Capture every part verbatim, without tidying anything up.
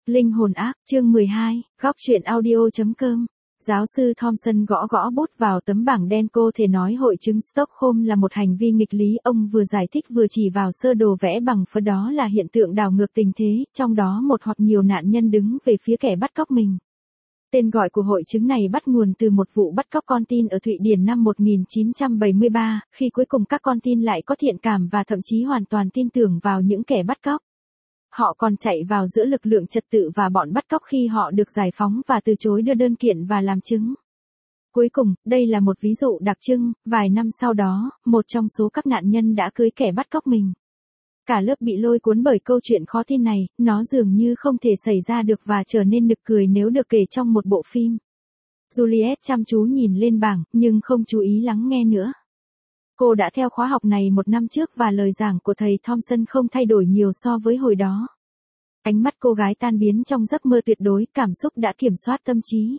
Linh hồn ác, chương mười hai, góc truyện audio.com. Giáo sư Thompson gõ gõ bút vào tấm bảng đen. Cô thể nói hội chứng Stockholm là một hành vi nghịch lý. Ông vừa giải thích vừa chỉ vào sơ đồ vẽ bằng phấn, đó là hiện tượng đảo ngược tình thế, trong đó một hoặc nhiều nạn nhân đứng về phía kẻ bắt cóc mình. Tên gọi của hội chứng này bắt nguồn từ một vụ bắt cóc con tin ở Thụy Điển năm một nghìn chín trăm bảy mươi ba, khi cuối cùng các con tin lại có thiện cảm và thậm chí hoàn toàn tin tưởng vào những kẻ bắt cóc. Họ còn chạy vào giữa lực lượng trật tự và bọn bắt cóc khi họ được giải phóng và từ chối đưa đơn kiện và làm chứng. Cuối cùng, đây là một ví dụ đặc trưng, vài năm sau đó, một trong số các nạn nhân đã cưới kẻ bắt cóc mình. Cả lớp bị lôi cuốn bởi câu chuyện khó tin này, nó dường như không thể xảy ra được và trở nên nực cười nếu được kể trong một bộ phim. Juliet chăm chú nhìn lên bảng, nhưng không chú ý lắng nghe nữa. Cô đã theo khóa học này một năm trước và lời giảng của thầy Thompson không thay đổi nhiều so với hồi đó. Ánh mắt cô gái tan biến trong giấc mơ tuyệt đối, cảm xúc đã kiểm soát tâm trí.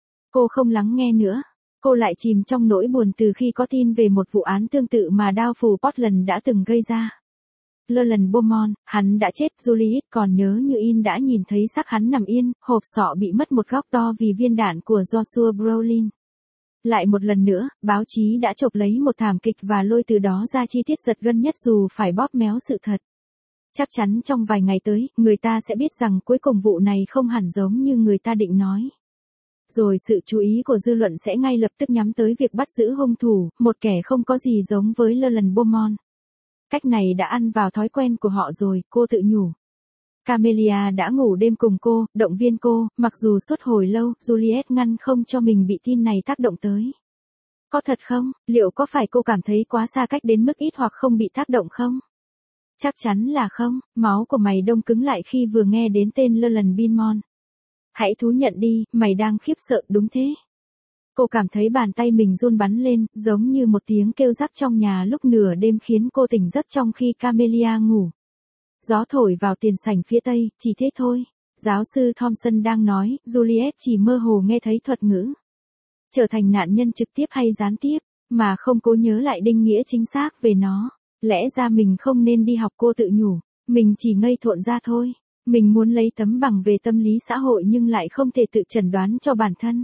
Cô không lắng nghe nữa. Cô lại chìm trong nỗi buồn từ khi có tin về một vụ án tương tự mà đao phủ Portland đã từng gây ra. Llewellyn Beaumont, hắn đã chết. Juliet còn nhớ như in đã nhìn thấy xác hắn nằm yên, hộp sọ bị mất một góc to vì viên đạn của Joshua Brolin. Lại một lần nữa, báo chí đã chộp lấy một thảm kịch và lôi từ đó ra chi tiết giật gân nhất dù phải bóp méo sự thật. Chắc chắn trong vài ngày tới, người ta sẽ biết rằng cuối cùng vụ này không hẳn giống như người ta định nói. Rồi sự chú ý của dư luận sẽ ngay lập tức nhắm tới việc bắt giữ hung thủ, một kẻ không có gì giống với Llewellyn Beaumont. Cách này đã ăn vào thói quen của họ rồi, cô tự nhủ. Camelia đã ngủ đêm cùng cô, động viên cô, mặc dù suốt hồi lâu, Juliet ngăn không cho mình bị tin này tác động tới. Có thật không? Liệu có phải cô cảm thấy quá xa cách đến mức ít hoặc không bị tác động không? Chắc chắn là không, máu của mày đông cứng lại khi vừa nghe đến tên Llewellyn Beaumont. Hãy thú nhận đi, mày đang khiếp sợ đúng thế. Cô cảm thấy bàn tay mình run bắn lên, giống như một tiếng kêu rắc trong nhà lúc nửa đêm khiến cô tỉnh giấc trong khi Camelia ngủ. Gió thổi vào tiền sảnh phía tây, chỉ thế thôi. Giáo sư Thompson đang nói, Juliet chỉ mơ hồ nghe thấy thuật ngữ. Trở thành nạn nhân trực tiếp hay gián tiếp, mà không cố nhớ lại định nghĩa chính xác về nó. Lẽ ra mình không nên đi học, cô tự nhủ. Mình chỉ ngây thộn ra thôi. Mình muốn lấy tấm bằng về tâm lý xã hội nhưng lại không thể tự chẩn đoán cho bản thân.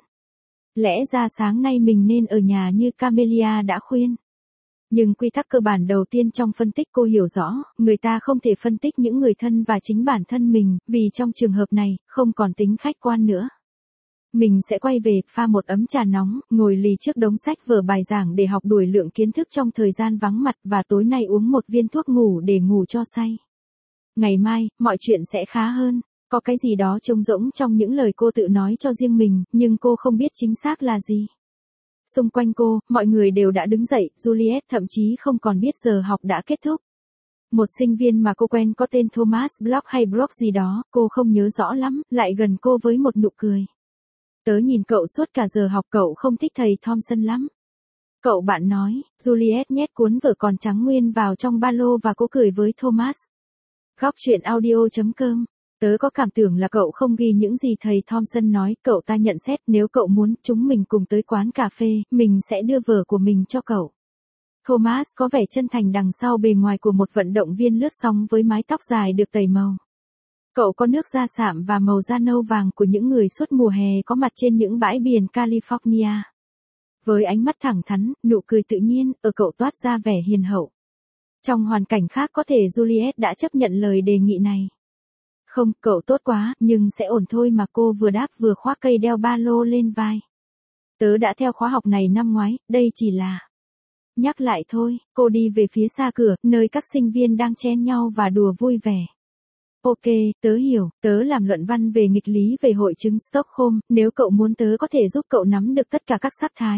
Lẽ ra sáng nay mình nên ở nhà như Camelia đã khuyên. Nhưng quy tắc cơ bản đầu tiên trong phân tích cô hiểu rõ, người ta không thể phân tích những người thân và chính bản thân mình, vì trong trường hợp này, không còn tính khách quan nữa. Mình sẽ quay về, pha một ấm trà nóng, ngồi lì trước đống sách vở bài giảng để học đuổi lượng kiến thức trong thời gian vắng mặt và tối nay uống một viên thuốc ngủ để ngủ cho say. Ngày mai, mọi chuyện sẽ khá hơn. Có cái gì đó trống rỗng trong những lời cô tự nói cho riêng mình, nhưng cô không biết chính xác là gì. Xung quanh cô, mọi người đều đã đứng dậy, Juliet thậm chí không còn biết giờ học đã kết thúc. Một sinh viên mà cô quen có tên Thomas Block hay Brock gì đó, cô không nhớ rõ lắm, lại gần cô với một nụ cười. Tớ nhìn cậu suốt cả giờ học, cậu không thích thầy Thompson lắm. Cậu bạn nói. Juliet nhét cuốn vở còn trắng nguyên vào trong ba lô và cô cười với Thomas. Góc truyện audio.com. Tớ có cảm tưởng là cậu không ghi những gì thầy Thompson nói, cậu ta nhận xét nếu cậu muốn chúng mình cùng tới quán cà phê, mình sẽ đưa vở của mình cho cậu. Thomas có vẻ chân thành đằng sau bề ngoài của một vận động viên lướt sóng với mái tóc dài được tẩy màu. Cậu có nước da sạm và màu da nâu vàng của những người suốt mùa hè có mặt trên những bãi biển California. Với ánh mắt thẳng thắn, nụ cười tự nhiên, ở cậu toát ra vẻ hiền hậu. Trong hoàn cảnh khác có thể Juliet đã chấp nhận lời đề nghị này. Không, cậu tốt quá, nhưng sẽ ổn thôi mà, cô vừa đáp vừa khoác cây đeo ba lô lên vai. Tớ đã theo khóa học này năm ngoái, đây chỉ là... Nhắc lại thôi, cô đi về phía xa cửa, nơi các sinh viên đang chen nhau và đùa vui vẻ. Ok, tớ hiểu, tớ làm luận văn về nghịch lý về hội chứng Stockholm, nếu cậu muốn tớ có thể giúp cậu nắm được tất cả các sắc thái.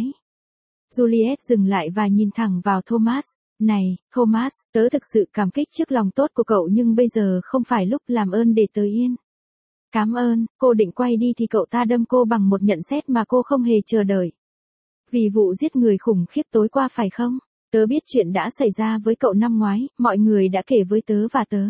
Juliet dừng lại và nhìn thẳng vào Thomas. Này, Thomas, tớ thực sự cảm kích trước lòng tốt của cậu nhưng bây giờ không phải lúc, làm ơn để tớ yên. Cảm ơn. Cô định quay đi thì cậu ta đâm cô bằng một nhận xét mà cô không hề chờ đợi. Vì vụ giết người khủng khiếp tối qua phải không? Tớ biết chuyện đã xảy ra với cậu năm ngoái, mọi người đã kể với tớ và tớ.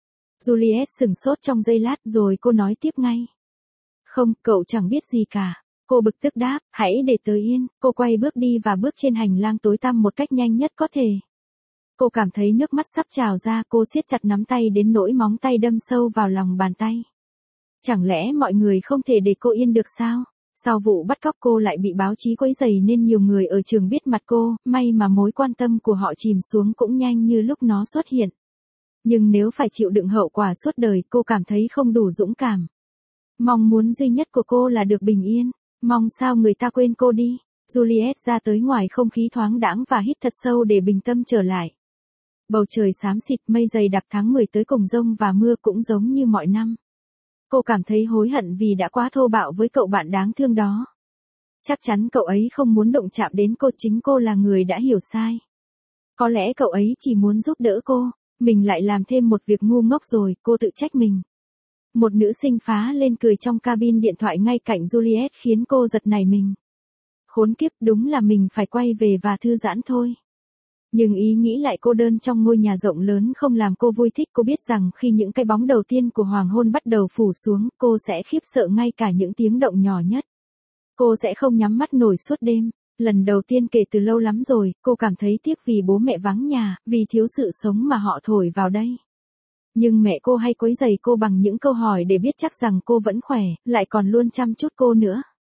Juliet sửng sốt trong giây lát rồi cô nói tiếp ngay. Không, cậu chẳng biết gì cả. Cô bực tức đáp, hãy để tớ yên. Cô quay bước đi và bước trên hành lang tối tăm một cách nhanh nhất có thể. Cô cảm thấy nước mắt sắp trào ra, cô siết chặt nắm tay đến nỗi móng tay đâm sâu vào lòng bàn tay. Chẳng lẽ mọi người không thể để cô yên được sao? Sau vụ bắt cóc cô lại bị báo chí quấy rầy nên nhiều người ở trường biết mặt cô, may mà mối quan tâm của họ chìm xuống cũng nhanh như lúc nó xuất hiện. Nhưng nếu phải chịu đựng hậu quả suốt đời, cô cảm thấy không đủ dũng cảm. Mong muốn duy nhất của cô là được bình yên, mong sao người ta quên cô đi. Juliet ra tới ngoài không khí thoáng đãng và hít thật sâu để bình tâm trở lại. Bầu trời xám xịt, mây dày đặc, tháng mười tới cùng giông và mưa cũng giống như mọi năm. Cô cảm thấy hối hận vì đã quá thô bạo với cậu bạn đáng thương đó. Chắc chắn cậu ấy không muốn động chạm đến cô, chính cô là người đã hiểu sai. Có lẽ cậu ấy chỉ muốn giúp đỡ cô, mình lại làm thêm một việc ngu ngốc rồi, cô tự trách mình. Một nữ sinh phá lên cười trong cabin điện thoại ngay cạnh Juliet khiến cô giật nảy mình. Khốn kiếp, đúng là mình phải quay về và thư giãn thôi. Nhưng ý nghĩ lại cô đơn trong ngôi nhà rộng lớn không làm cô vui thích. Cô biết rằng khi những cái bóng đầu tiên của hoàng hôn bắt đầu phủ xuống, cô sẽ khiếp sợ ngay cả những tiếng động nhỏ nhất. Cô sẽ không nhắm mắt nổi suốt đêm. Lần đầu tiên kể từ lâu lắm rồi, cô cảm thấy tiếc vì bố mẹ vắng nhà, vì thiếu sự sống mà họ thổi vào đây. Nhưng mẹ cô hay quấy rầy cô bằng những câu hỏi để biết chắc rằng cô vẫn khỏe, lại còn luôn chăm chút cô nữa.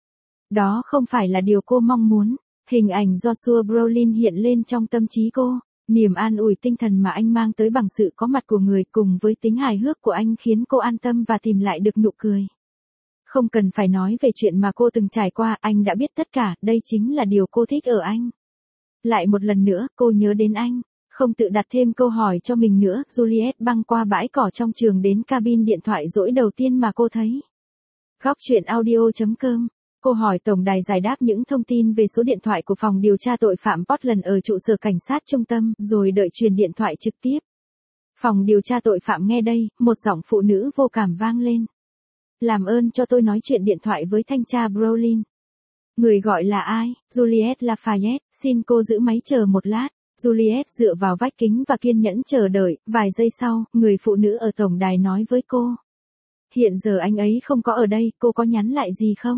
Đó không phải là điều cô mong muốn. Hình ảnh Joshua Brolin hiện lên trong tâm trí cô, niềm an ủi tinh thần mà anh mang tới bằng sự có mặt của người cùng với tính hài hước của anh khiến cô an tâm và tìm lại được nụ cười. Không cần phải nói về chuyện mà cô từng trải qua, anh đã biết tất cả, đây chính là điều cô thích ở anh. Lại một lần nữa, cô nhớ đến anh, không tự đặt thêm câu hỏi cho mình nữa. Juliet băng qua bãi cỏ trong trường đến cabin điện thoại rỗi đầu tiên mà cô thấy. Góc chuyện audio chấm com. Cô hỏi tổng đài giải đáp những thông tin về số điện thoại của phòng điều tra tội phạm Portland ở trụ sở cảnh sát trung tâm, rồi đợi truyền điện thoại trực tiếp. Phòng điều tra tội phạm nghe đây, một giọng phụ nữ vô cảm vang lên. Làm ơn cho tôi nói chuyện điện thoại với thanh tra Brolin. Người gọi là ai? Juliet Lafayette, xin cô giữ máy chờ một lát. Juliet dựa vào vách kính và kiên nhẫn chờ đợi, vài giây sau, người phụ nữ ở tổng đài nói với cô. Hiện giờ anh ấy không có ở đây, cô có nhắn lại gì không?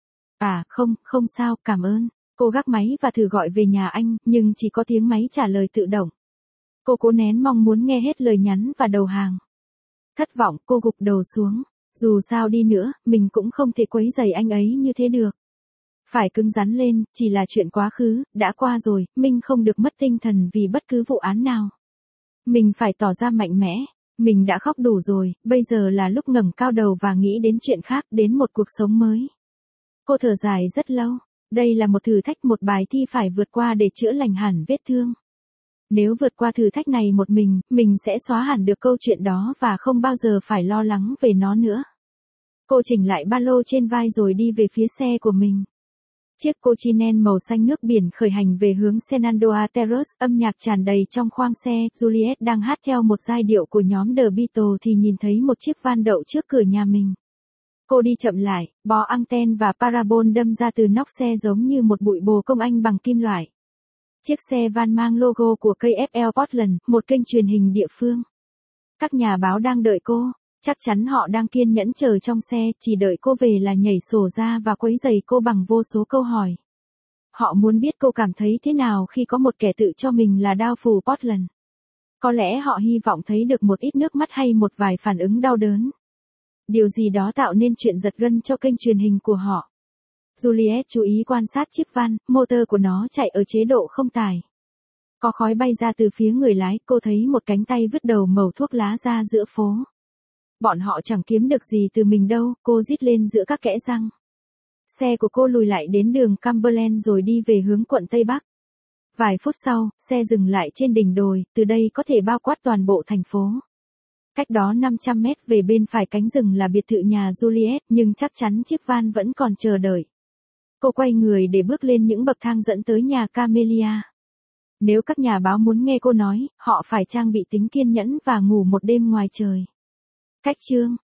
À, không, không sao, cảm ơn. Cô gác máy và thử gọi về nhà anh, nhưng chỉ có tiếng máy trả lời tự động. Cô cố nén mong muốn nghe hết lời nhắn và đầu hàng. Thất vọng, cô gục đầu xuống. Dù sao đi nữa, mình cũng không thể quấy rầy anh ấy như thế được. Phải cứng rắn lên, chỉ là chuyện quá khứ, đã qua rồi, mình không được mất tinh thần vì bất cứ vụ án nào. Mình phải tỏ ra mạnh mẽ. Mình đã khóc đủ rồi, bây giờ là lúc ngẩng cao đầu và nghĩ đến chuyện khác, đến một cuộc sống mới. Cô thở dài rất lâu. Đây là một thử thách, một bài thi phải vượt qua để chữa lành hẳn vết thương. Nếu vượt qua thử thách này một mình, mình sẽ xóa hẳn được câu chuyện đó và không bao giờ phải lo lắng về nó nữa. Cô chỉnh lại ba lô trên vai rồi đi về phía xe của mình. Chiếc Cochinen màu xanh nước biển khởi hành về hướng Shenandoah Terrace, âm nhạc tràn đầy trong khoang xe. Juliet đang hát theo một giai điệu của nhóm The Beatles thì nhìn thấy một chiếc van đậu trước cửa nhà mình. Cô đi chậm lại, bó anten và parabol đâm ra từ nóc xe giống như một bụi bồ công anh bằng kim loại. Chiếc xe van mang logo của ca ép lờ Portland, một kênh truyền hình địa phương. Các nhà báo đang đợi cô, chắc chắn họ đang kiên nhẫn chờ trong xe, chỉ đợi cô về là nhảy sổ ra và quấy rầy cô bằng vô số câu hỏi. Họ muốn biết cô cảm thấy thế nào khi có một kẻ tự cho mình là đao phủ Portland. Có lẽ họ hy vọng thấy được một ít nước mắt hay một vài phản ứng đau đớn. Điều gì đó tạo nên chuyện giật gân cho kênh truyền hình của họ. Juliet chú ý quan sát chiếc van, motor của nó chạy ở chế độ không tải. Có khói bay ra từ phía người lái, cô thấy một cánh tay vứt đầu mẩu thuốc lá ra giữa phố. Bọn họ chẳng kiếm được gì từ mình đâu, cô rít lên giữa các kẽ răng. Xe của cô lùi lại đến đường Cumberland rồi đi về hướng quận Tây Bắc. Vài phút sau, xe dừng lại trên đỉnh đồi, từ đây có thể bao quát toàn bộ thành phố. Cách đó năm trăm mét về bên phải cánh rừng là biệt thự nhà Juliet, nhưng chắc chắn chiếc van vẫn còn chờ đợi. Cô quay người để bước lên những bậc thang dẫn tới nhà Camellia. Nếu các nhà báo muốn nghe cô nói, họ phải trang bị tính kiên nhẫn và ngủ một đêm ngoài trời. Cách chương